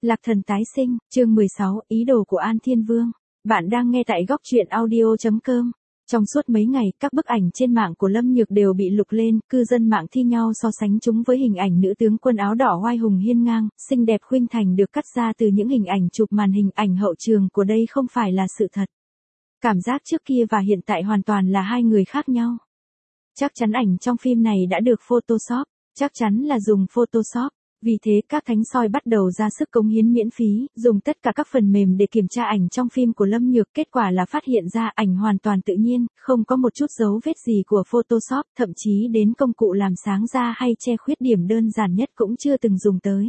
Lạc Thần tái sinh, chương 16, ý đồ của An Thiên Vương. Bạn đang nghe tại góc truyện audio.com. Trong suốt mấy ngày, các bức ảnh trên mạng của Lâm Nhược đều bị lục lên, cư dân mạng thi nhau so sánh chúng với hình ảnh nữ tướng quân áo đỏ oai hùng hiên ngang, xinh đẹp khuynh thành được cắt ra từ những hình ảnh chụp màn hình ảnh hậu trường của đây không phải là sự thật. Cảm giác trước kia và hiện tại hoàn toàn là hai người khác nhau. Chắc chắn ảnh trong phim này đã được Photoshop, chắc chắn là dùng Photoshop. Vì thế các thánh soi bắt đầu ra sức cống hiến miễn phí, dùng tất cả các phần mềm để kiểm tra ảnh trong phim của Lâm Nhược. Kết quả là phát hiện ra ảnh hoàn toàn tự nhiên, không có một chút dấu vết gì của Photoshop, thậm chí đến công cụ làm sáng da hay che khuyết điểm đơn giản nhất cũng chưa từng dùng tới.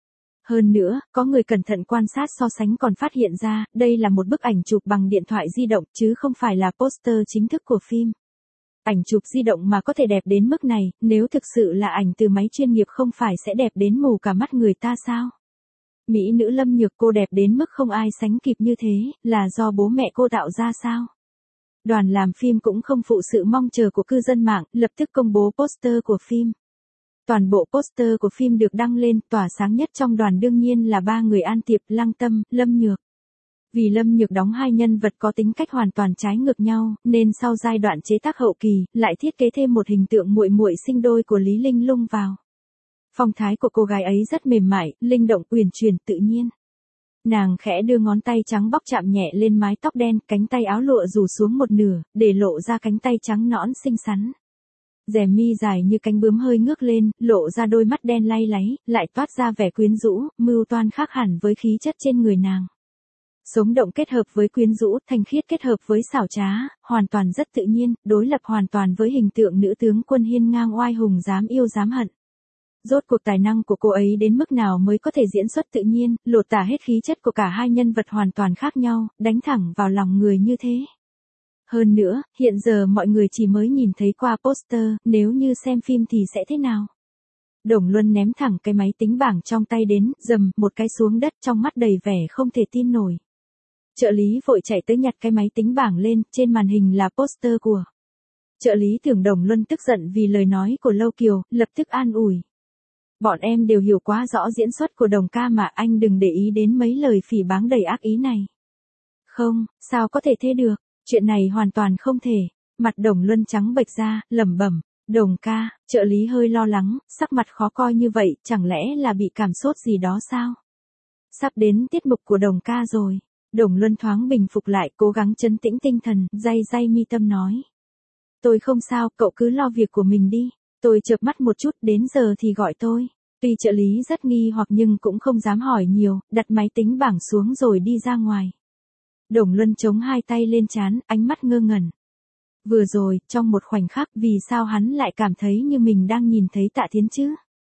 Hơn nữa, có người cẩn thận quan sát so sánh còn phát hiện ra, đây là một bức ảnh chụp bằng điện thoại di động chứ không phải là poster chính thức của phim. Ảnh chụp di động mà có thể đẹp đến mức này, nếu thực sự là ảnh từ máy chuyên nghiệp không phải sẽ đẹp đến mù cả mắt người ta sao? Mỹ nữ Lâm Nhược cô đẹp đến mức không ai sánh kịp như thế, là do bố mẹ cô tạo ra sao? Đoàn làm phim cũng không phụ sự mong chờ của cư dân mạng, lập tức công bố poster của phim. Toàn bộ poster của phim được đăng lên, tỏa sáng nhất trong đoàn đương nhiên là ba người An Tiệp, Lăng Tâm, Lâm Nhược. Vì Lâm Nhược đóng hai nhân vật có tính cách hoàn toàn trái ngược nhau, nên sau giai đoạn chế tác hậu kỳ, lại thiết kế thêm một hình tượng muội muội sinh đôi của Lý Linh Lung vào. Phong thái của cô gái ấy rất mềm mại, linh động, uyển chuyển, tự nhiên. Nàng khẽ đưa ngón tay trắng bóc chạm nhẹ lên mái tóc đen, cánh tay áo lụa rủ xuống một nửa, để lộ ra cánh tay trắng nõn xinh xắn. Rèm mi dài như cánh bướm hơi ngước lên, lộ ra đôi mắt đen lay láy, lại toát ra vẻ quyến rũ, mưu toan khác hẳn với khí chất trên người nàng. Sống động kết hợp với quyến rũ, thanh khiết kết hợp với xảo trá, hoàn toàn rất tự nhiên, đối lập hoàn toàn với hình tượng nữ tướng quân hiên ngang oai hùng dám yêu dám hận. Rốt cuộc tài năng của cô ấy đến mức nào mới có thể diễn xuất tự nhiên, lột tả hết khí chất của cả hai nhân vật hoàn toàn khác nhau, đánh thẳng vào lòng người như thế. Hơn nữa, hiện giờ mọi người chỉ mới nhìn thấy qua poster, nếu như xem phim thì sẽ thế nào? Đồng Luân ném thẳng cái máy tính bảng trong tay đến, dầm, một cái xuống đất, trong mắt đầy vẻ không thể tin nổi. Trợ lý vội chạy tới nhặt cái máy tính bảng lên, trên màn hình là poster của. Trợ lý tưởng Đồng Luân tức giận vì lời nói của Lâu Kiều, lập tức an ủi. Bọn em đều hiểu quá rõ diễn xuất của Đồng ca mà, anh đừng để ý đến mấy lời phỉ báng đầy ác ý này. Không, sao có thể thế được, chuyện này hoàn toàn không thể. Mặt Đồng Luân trắng bệch ra, lẩm bẩm. Đồng ca, trợ lý hơi lo lắng, sắc mặt khó coi như vậy, chẳng lẽ là bị cảm sốt gì đó sao? Sắp đến tiết mục của Đồng ca rồi. Đồng Luân thoáng bình phục lại, cố gắng trấn tĩnh tinh thần, day mi tâm nói. Tôi không sao, cậu cứ lo việc của mình đi. Tôi chợp mắt một chút, đến giờ thì gọi tôi. Tuy trợ lý rất nghi hoặc nhưng cũng không dám hỏi nhiều, đặt máy tính bảng xuống rồi đi ra ngoài. Đồng Luân chống hai tay lên trán, ánh mắt ngơ ngẩn. Vừa rồi, trong một khoảnh khắc, vì sao hắn lại cảm thấy như mình đang nhìn thấy Tạ Thiến chứ?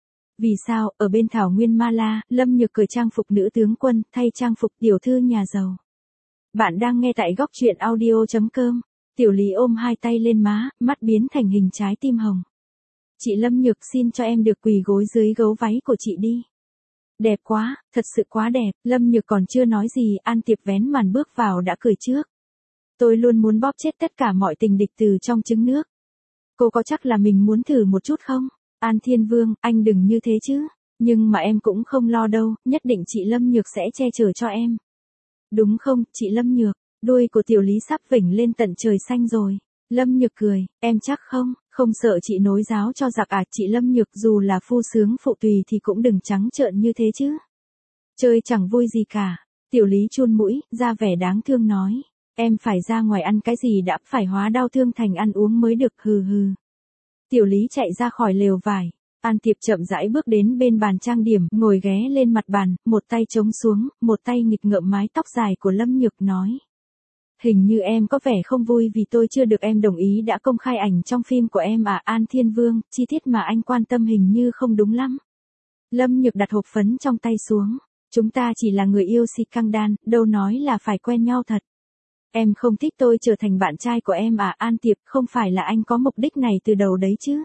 Vì sao, ở bên thảo nguyên Ma La, Lâm Nhược cởi trang phục nữ tướng quân, thay trang phục tiểu thư nhà giàu. Bạn đang nghe tại góc truyện audio.com. Tiểu Lý ôm hai tay lên má, mắt biến thành hình trái tim hồng. Chị Lâm Nhược, xin cho em được quỳ gối dưới gấu váy của chị đi. Đẹp quá, thật sự quá đẹp. Lâm Nhược còn chưa nói gì, An Tiệp vén màn bước vào đã cười trước. Tôi luôn muốn bóp chết tất cả mọi tình địch từ trong trứng nước. Cô có chắc là mình muốn thử một chút không? An Thiên Vương, anh đừng như thế chứ. Nhưng mà em cũng không lo đâu, nhất định chị Lâm Nhược sẽ che chở cho em. Đúng không, chị Lâm Nhược? Đuôi của Tiểu Lý sắp vểnh lên tận trời xanh rồi. Lâm Nhược cười, em chắc không, không sợ chị nối giáo cho giặc à? Chị Lâm Nhược dù là phu sướng phụ tùy thì cũng đừng trắng trợn như thế chứ. Chơi chẳng vui gì cả. Tiểu Lý chun mũi, ra vẻ đáng thương nói. Em phải ra ngoài ăn cái gì đã, phải hóa đau thương thành ăn uống mới được, hừ hừ. Tiểu Lý chạy ra khỏi lều vải. An Tiệp chậm rãi bước đến bên bàn trang điểm, ngồi ghé lên mặt bàn, một tay chống xuống, một tay nghịch ngợm mái tóc dài của Lâm Nhược nói. Hình như em có vẻ không vui vì tôi chưa được em đồng ý đã công khai ảnh trong phim của em à? An Thiên Vương, chi tiết mà anh quan tâm hình như không đúng lắm. Lâm Nhược đặt hộp phấn trong tay xuống. Chúng ta chỉ là người yêu si căng đan, đâu nói là phải quen nhau thật. Em không thích tôi trở thành bạn trai của em à? An Tiệp, không phải là anh có mục đích này từ đầu đấy chứ?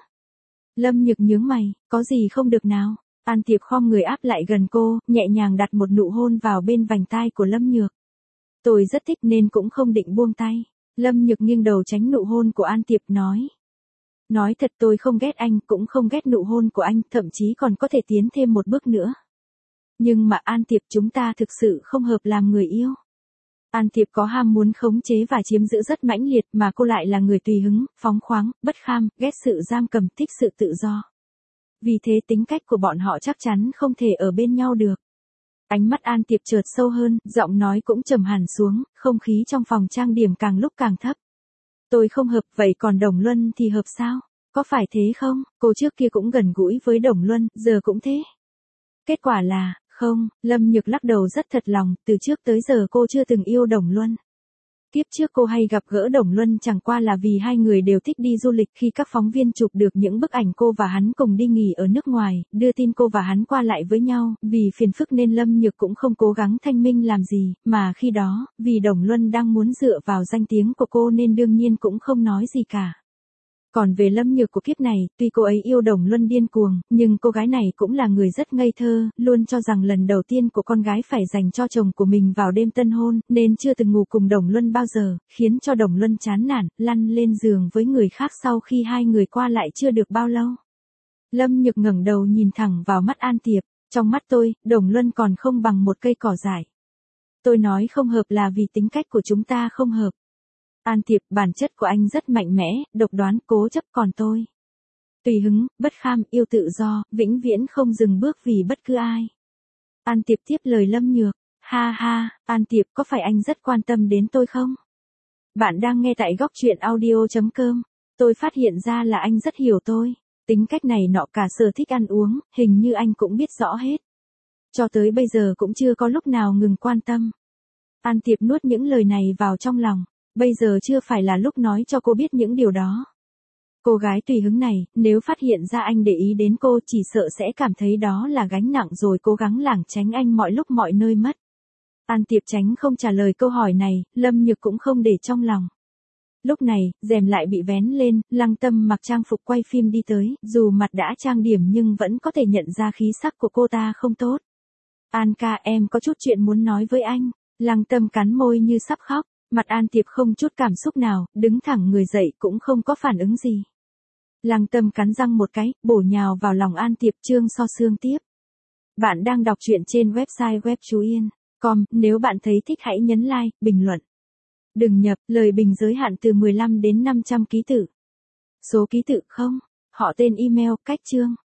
Lâm Nhược nhướng mày, có gì không được nào? An Tiệp khom người áp lại gần cô, nhẹ nhàng đặt một nụ hôn vào bên vành tai của Lâm Nhược. Tôi rất thích nên cũng không định buông tay. Lâm Nhược nghiêng đầu tránh nụ hôn của An Tiệp nói. Nói thật tôi không ghét anh, cũng không ghét nụ hôn của anh, thậm chí còn có thể tiến thêm một bước nữa. Nhưng mà An Tiệp, chúng ta thực sự không hợp làm người yêu. An Tiệp có ham muốn khống chế và chiếm giữ rất mãnh liệt, mà cô lại là người tùy hứng, phóng khoáng, bất kham, ghét sự giam cầm, thích sự tự do. Vì thế tính cách của bọn họ chắc chắn không thể ở bên nhau được. Ánh mắt An Tiệp chợt sâu hơn, giọng nói cũng trầm hẳn xuống, không khí trong phòng trang điểm càng lúc càng thấp. Tôi không hợp, vậy còn Đồng Luân thì hợp sao? Có phải thế không? Cô trước kia cũng gần gũi với Đồng Luân, giờ cũng thế. Kết quả là, không, Lâm Nhược lắc đầu rất thật lòng, từ trước tới giờ cô chưa từng yêu Đồng Luân. Kiếp trước cô hay gặp gỡ Đồng Luân chẳng qua là vì hai người đều thích đi du lịch, khi các phóng viên chụp được những bức ảnh cô và hắn cùng đi nghỉ ở nước ngoài, đưa tin cô và hắn qua lại với nhau, vì phiền phức nên Lâm Nhược cũng không cố gắng thanh minh làm gì, mà khi đó, vì Đồng Luân đang muốn dựa vào danh tiếng của cô nên đương nhiên cũng không nói gì cả. Còn về Lâm Nhược của kiếp này, tuy cô ấy yêu Đồng Luân điên cuồng, nhưng cô gái này cũng là người rất ngây thơ, luôn cho rằng lần đầu tiên của con gái phải dành cho chồng của mình vào đêm tân hôn, nên chưa từng ngủ cùng Đồng Luân bao giờ, khiến cho Đồng Luân chán nản, lăn lên giường với người khác sau khi hai người qua lại chưa được bao lâu. Lâm Nhược ngẩng đầu nhìn thẳng vào mắt An Tiệp, trong mắt tôi, Đồng Luân còn không bằng một cây cỏ dại. Tôi nói không hợp là vì tính cách của chúng ta không hợp. An Tiệp, bản chất của anh rất mạnh mẽ, độc đoán, cố chấp, còn tôi tùy hứng, bất kham, yêu tự do, vĩnh viễn không dừng bước vì bất cứ ai. An Tiệp tiếp lời Lâm Nhược, ha ha, An Tiệp, có phải anh rất quan tâm đến tôi không? Bạn đang nghe tại góc truyện audio.com. Tôi phát hiện ra là anh rất hiểu tôi. Tính cách này nọ, cả sở thích ăn uống, hình như anh cũng biết rõ hết. Cho tới bây giờ cũng chưa có lúc nào ngừng quan tâm. An Tiệp nuốt những lời này vào trong lòng. Bây giờ chưa phải là lúc nói cho cô biết những điều đó. Cô gái tùy hứng này, nếu phát hiện ra anh để ý đến cô, chỉ sợ sẽ cảm thấy đó là gánh nặng rồi cố gắng lảng tránh anh mọi lúc mọi nơi mất. An Tiệp tránh không trả lời câu hỏi này, Lâm Nhược cũng không để trong lòng. Lúc này, rèm lại bị vén lên, Lăng Tâm mặc trang phục quay phim đi tới, dù mặt đã trang điểm nhưng vẫn có thể nhận ra khí sắc của cô ta không tốt. An ca, em có chút chuyện muốn nói với anh. Lăng Tâm cắn môi như sắp khóc. Mặt An Tiệp không chút cảm xúc nào, đứng thẳng người dậy cũng không có phản ứng gì. Lăng Tâm cắn răng một cái, bổ nhào vào lòng An Tiệp. Chương so xương tiếp. Bạn đang đọc truyện trên website webchuyen.com, nếu bạn thấy thích hãy nhấn like, bình luận. Đừng nhập, lời bình giới hạn từ 15 đến 500 ký tự. Số ký tự không, họ tên email, cách chương.